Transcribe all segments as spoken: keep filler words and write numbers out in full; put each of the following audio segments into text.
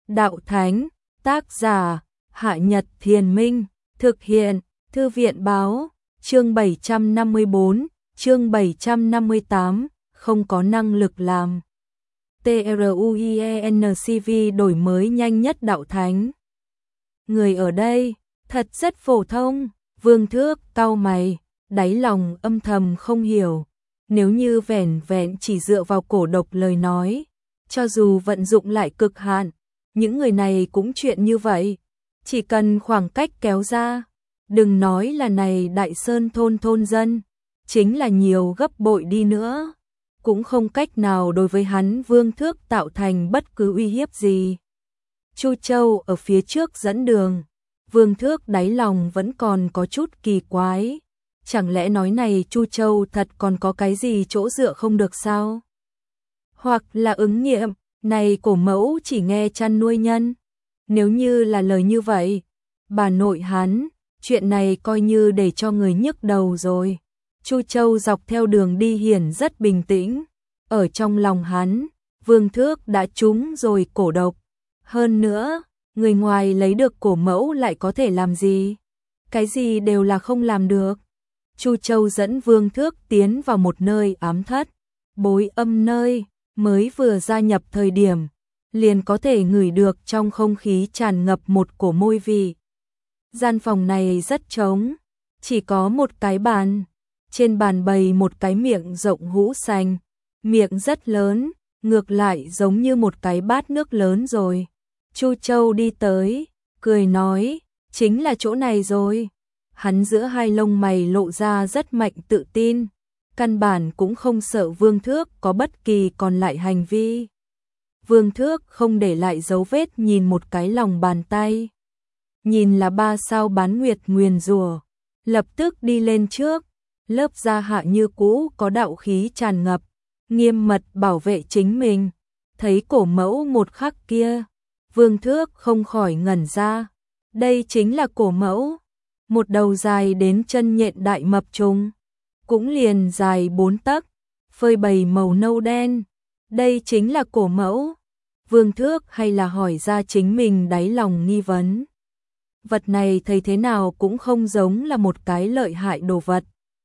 Đạo Thánh, tác giả, Hạ Nhật Thiền Minh, thực hiện, Thư viện Báo, chương bảy trăm năm mươi bốn, chương bảy trăm năm mươi tám, không có năng lực làm. TRUIENCV đổi mới nhanh nhất Đạo Thánh. Người ở đây, thật rất phổ thông, Vương Thước cau mày, đáy lòng âm thầm không hiểu. Nếu như vẻn vẹn chỉ dựa vào cổ độc lời nói, cho dù vận dụng lại cực hạn, những người này cũng chuyện như vậy. Chỉ cần khoảng cách kéo ra, đừng nói là này Đại Sơn thôn thôn dân, chính là nhiều gấp bội đi nữa, cũng không cách nào đối với hắn Vương Thước tạo thành bất cứ uy hiếp gì. Chu Châu ở phía trước dẫn đường, Vương Thước đáy lòng vẫn còn có chút kỳ quái. Chẳng lẽ nói này Chu Châu thật còn có cái gì chỗ dựa không được sao? Hoặc là ứng nghiệm, này cổ mẫu chỉ nghe chăn nuôi nhân. Nếu như là lời như vậy, bà nội hắn, chuyện này coi như để cho người nhức đầu rồi. Chu Châu dọc theo đường đi hiển rất bình tĩnh. Ở trong lòng hắn, Vương Thước đã trúng rồi cổ độc. Hơn nữa, người ngoài lấy được cổ mẫu lại có thể làm gì? Cái gì đều là không làm được. Chu Châu dẫn Vương Thước tiến vào một nơi ám thất, bối âm nơi, mới vừa gia nhập thời điểm, liền có thể ngửi được trong không khí tràn ngập một cổ môi vị. Gian phòng này rất trống, chỉ có một cái bàn, trên bàn bày một cái miệng rộng hũ sành, miệng rất lớn, ngược lại giống như một cái bát nước lớn rồi. Chu Châu đi tới, cười nói, chính là chỗ này rồi. Hắn giữa hai lông mày lộ ra rất mạnh tự tin, căn bản cũng không sợ Vương Thước có bất kỳ còn lại hành vi. Vương Thước không để lại dấu vết nhìn một cái lòng bàn tay. Nhìn là ba sao bán nguyệt nguyền rủa, lập tức đi lên trước, lớp da hạ như cũ có đạo khí tràn ngập, nghiêm mật bảo vệ chính mình. Thấy cổ mẫu một khắc kia, Vương Thước không khỏi ngẩn ra. Đây chính là cổ mẫu. Một đầu dài đến chân nhện đại mập trùng, cũng liền dài bốn tấc, phơi bày màu nâu đen. Đây chính là cổ mẫu. Vương Thước hay là hỏi ra chính mình đáy lòng nghi vấn. Vật này thấy thế nào cũng không giống là một cái lợi hại đồ vật.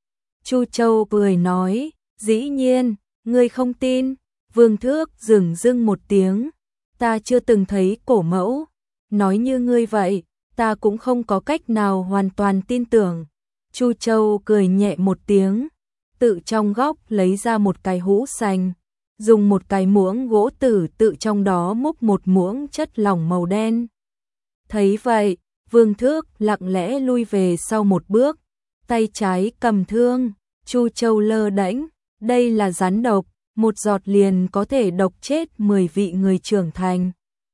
Chu Châu cười nói, dĩ nhiên, ngươi không tin. Vương Thước dửng dưng một tiếng, ta chưa từng thấy cổ mẫu. Nói như ngươi vậy, ta cũng không có cách nào hoàn toàn tin tưởng. Chu Châu cười nhẹ một tiếng, tự trong góc lấy ra một cái hũ sành, dùng một cái muỗng gỗ tử tự trong đó múc một muỗng chất lỏng màu đen. Thấy vậy, Vương Thước lặng lẽ lui về sau một bước, tay trái cầm thương. Chu Châu lơ đễnh, đây là rắn độc, một giọt liền có thể độc chết mười vị người trưởng thành.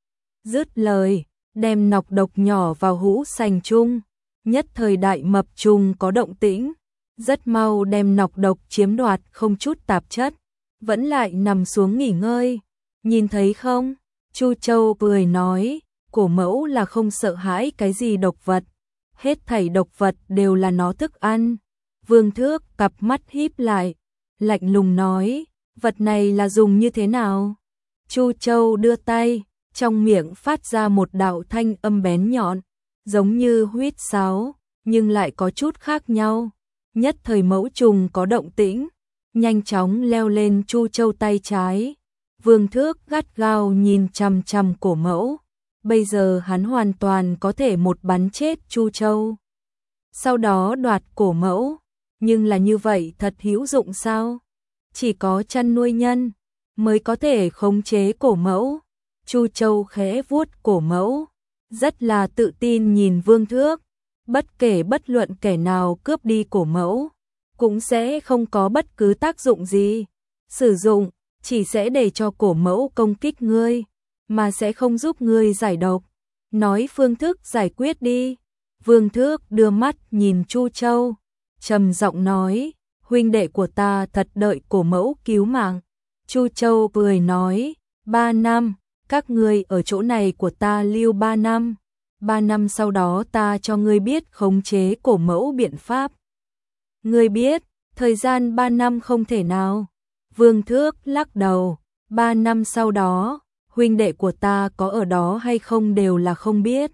Dứt lời, đem nọc độc nhỏ vào hũ sành chung, nhất thời đại mập trùng có động tĩnh, rất mau đem nọc độc chiếm đoạt không chút tạp chất, vẫn lại nằm xuống nghỉ ngơi. Nhìn thấy không? Chu Châu cười nói, cổ mẫu là không sợ hãi cái gì độc vật, hết thảy độc vật đều là nó thức ăn. Vương Thước cặp mắt híp lại, lạnh lùng nói, vật này là dùng như thế nào? Chu Châu đưa tay, trong miệng phát ra một đạo thanh âm bén nhọn, giống như huýt sáo, nhưng lại có chút khác nhau. Nhất thời mẫu trùng có động tĩnh, nhanh chóng leo lên Chu Châu tay trái. Vương Thước gắt gao nhìn chằm chằm cổ mẫu, bây giờ hắn hoàn toàn có thể một bắn chết Chu Châu, sau đó đoạt cổ mẫu. Nhưng là như vậy thật hữu dụng sao? Chỉ có chăn nuôi nhân mới có thể khống chế cổ mẫu. Chu Châu khẽ vuốt cổ mẫu, rất là tự tin nhìn Vương Thước, bất kể bất luận kẻ nào cướp đi cổ mẫu, cũng sẽ không có bất cứ tác dụng gì. Sử dụng, chỉ sẽ để cho cổ mẫu công kích ngươi, mà sẽ không giúp ngươi giải độc. Nói phương thức giải quyết đi. Vương Thước đưa mắt nhìn Chu Châu, trầm giọng nói, huynh đệ của ta thật đợi cổ mẫu cứu mạng. Chu Châu cười nói, ba năm. Các ngươi ở chỗ này của ta lưu ba năm, ba năm sau đó ta cho ngươi biết khống chế cổ mẫu biện pháp. Ngươi biết, thời gian ba năm không thể nào. Vương Thước lắc đầu, ba năm sau đó, huynh đệ của ta có ở đó hay không đều là không biết.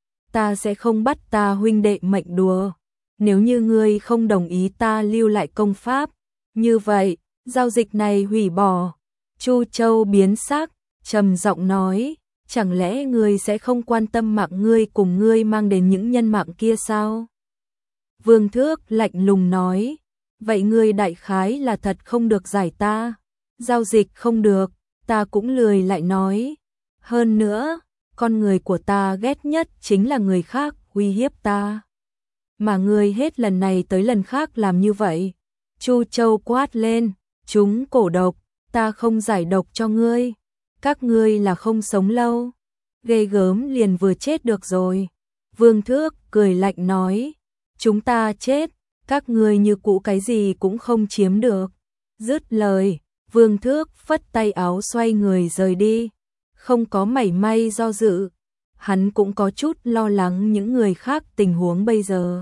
Ta sẽ không bắt ta huynh đệ mệnh đùa. Nếu như ngươi không đồng ý ta lưu lại công pháp, như vậy, giao dịch này hủy bỏ. Chu Châu biến sắc, trầm giọng nói, chẳng lẽ ngươi sẽ không quan tâm mạng ngươi cùng ngươi mang đến những nhân mạng kia sao? Vương Thước lạnh lùng nói, vậy ngươi đại khái là thật không được giải ta. Giao dịch không được, ta cũng lười lại nói. Hơn nữa, con người của ta ghét nhất chính là người khác uy hiếp ta. Mà ngươi hết lần này tới lần khác làm như vậy. Chu Châu quát lên, chúng cổ độc, ta không giải độc cho ngươi. Các ngươi là không sống lâu. Ghê gớm liền vừa chết được rồi. Vương Thước cười lạnh nói, chúng ta chết, các ngươi như cũ cái gì cũng không chiếm được. Dứt lời, Vương Thước phất tay áo xoay người rời đi. Không có mảy may do dự. Hắn cũng có chút lo lắng những người khác tình huống bây giờ.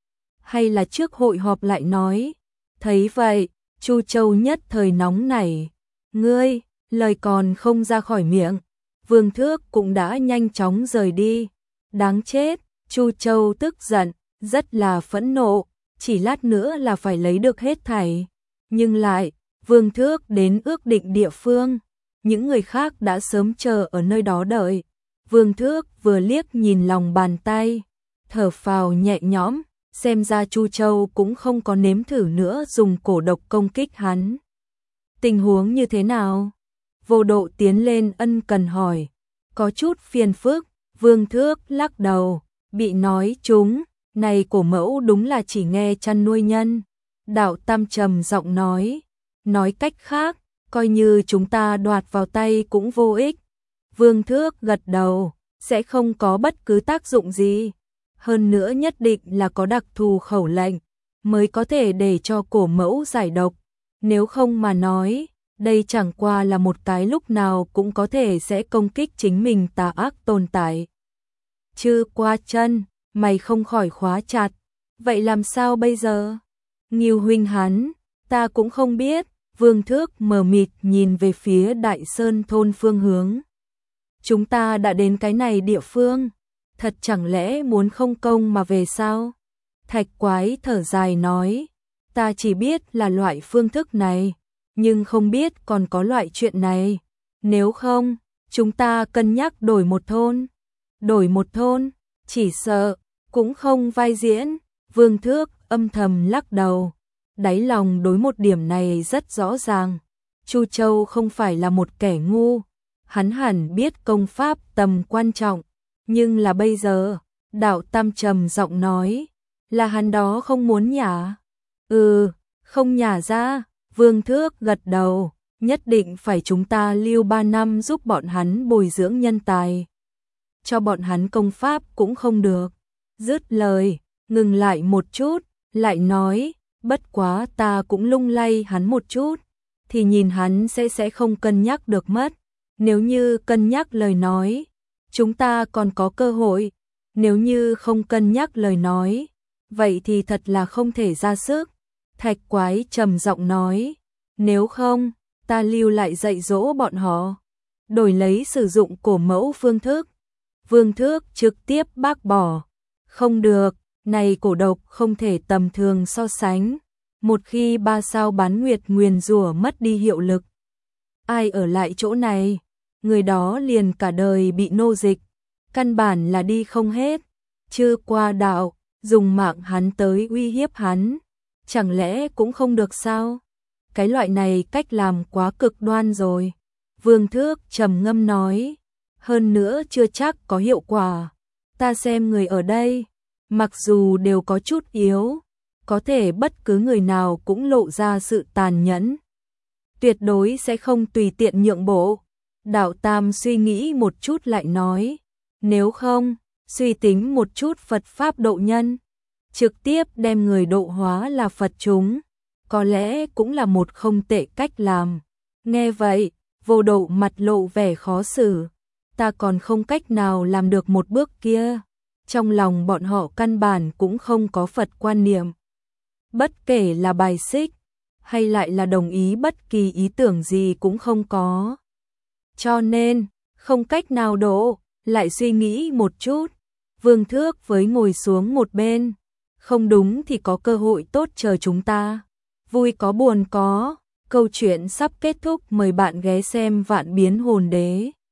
Hay là trước hội họp lại nói. Thấy vậy, Chu Châu nhất thời nóng nảy. Ngươi, lời còn không ra khỏi miệng. Vương Thước cũng đã nhanh chóng rời đi. Đáng chết, Chu Châu tức giận, rất là phẫn nộ. Chỉ lát nữa là phải lấy được hết thảy. Nhưng lại, Vương Thước đến ước định địa phương. Những người khác đã sớm chờ ở nơi đó đợi. Vương Thước vừa liếc nhìn lòng bàn tay, thở phào nhẹ nhõm, xem ra Chu Châu cũng không có nếm thử nữa dùng cổ độc công kích hắn. Tình huống như thế nào? Vô Độ tiến lên ân cần hỏi. Có chút phiền phức, Vương Thước lắc đầu, bị nói chúng, này cổ mẫu đúng là chỉ nghe chăn nuôi nhân. Đạo Tam trầm giọng nói, nói cách khác, coi như chúng ta đoạt vào tay cũng vô ích. Vương Thước gật đầu, sẽ không có bất cứ tác dụng gì. Hơn nữa nhất định là có đặc thù khẩu lệnh, mới có thể để cho cổ mẫu giải độc. Nếu không mà nói, đây chẳng qua là một cái lúc nào cũng có thể sẽ công kích chính mình tà ác tồn tại. Chư qua chân, mày không khỏi khóa chặt. Vậy làm sao bây giờ? Ngưu huynh hắn, ta cũng không biết. Vương Thước mờ mịt nhìn về phía Đại Sơn thôn phương hướng. Chúng ta đã đến cái này địa phương, thật chẳng lẽ muốn không công mà về sao? Thạch Quái thở dài nói, ta chỉ biết là loại phương thức này, nhưng không biết còn có loại chuyện này. Nếu không, chúng ta cân nhắc đổi một thôn. Đổi một thôn, chỉ sợ, cũng không vai diễn. Vương Thước âm thầm lắc đầu. Đáy lòng đối một điểm này rất rõ ràng. Chu Châu không phải là một kẻ ngu. Hắn hẳn biết công pháp tầm quan trọng. Nhưng là bây giờ, Đạo Tam trầm giọng nói, là hắn đó không muốn nhả. Ừ, không nhả ra. Vương Thước gật đầu, nhất định phải chúng ta lưu ba năm giúp bọn hắn bồi dưỡng nhân tài. Cho bọn hắn công pháp cũng không được. Dứt lời, ngừng lại một chút, lại nói, bất quá ta cũng lung lay hắn một chút, thì nhìn hắn sẽ sẽ không cân nhắc được mất. Nếu như cân nhắc lời nói, chúng ta còn có cơ hội. Nếu như không cân nhắc lời nói, vậy thì thật là không thể ra sức. Thạch Quái trầm giọng nói, nếu không, ta lưu lại dạy dỗ bọn họ, đổi lấy sử dụng cổ mẫu phương thức. Vương Thước trực tiếp bác bỏ, không được, này cổ độc không thể tầm thường so sánh. Một khi ba sao bán nguyệt nguyền rủa mất đi hiệu lực, ai ở lại chỗ này, người đó liền cả đời bị nô dịch, căn bản là đi không hết. Chưa qua đạo, dùng mạng hắn tới uy hiếp hắn, chẳng lẽ cũng không được sao? Cái loại này cách làm quá cực đoan rồi. Vương Thước trầm ngâm nói, hơn nữa chưa chắc có hiệu quả. Ta xem người ở đây, mặc dù đều có chút yếu, có thể bất cứ người nào cũng lộ ra sự tàn nhẫn, tuyệt đối sẽ không tùy tiện nhượng bộ. Đạo Tam suy nghĩ một chút lại nói, nếu không, suy tính một chút Phật Pháp độ nhân, trực tiếp đem người độ hóa là Phật chúng, có lẽ cũng là một không tệ cách làm. Nghe vậy, Vô Độ mặt lộ vẻ khó xử, ta còn không cách nào làm được một bước kia. Trong lòng bọn họ căn bản cũng không có Phật quan niệm. Bất kể là bài xích, hay lại là đồng ý bất kỳ ý tưởng gì cũng không có. Cho nên, Không cách nào đổ, lại suy nghĩ một chút. Vương Thước với ngồi xuống một bên. Không đúng thì có cơ hội tốt chờ chúng ta. Vui có buồn có. Câu chuyện sắp kết thúc, mời bạn ghé xem Vạn Biến Hồn Đế.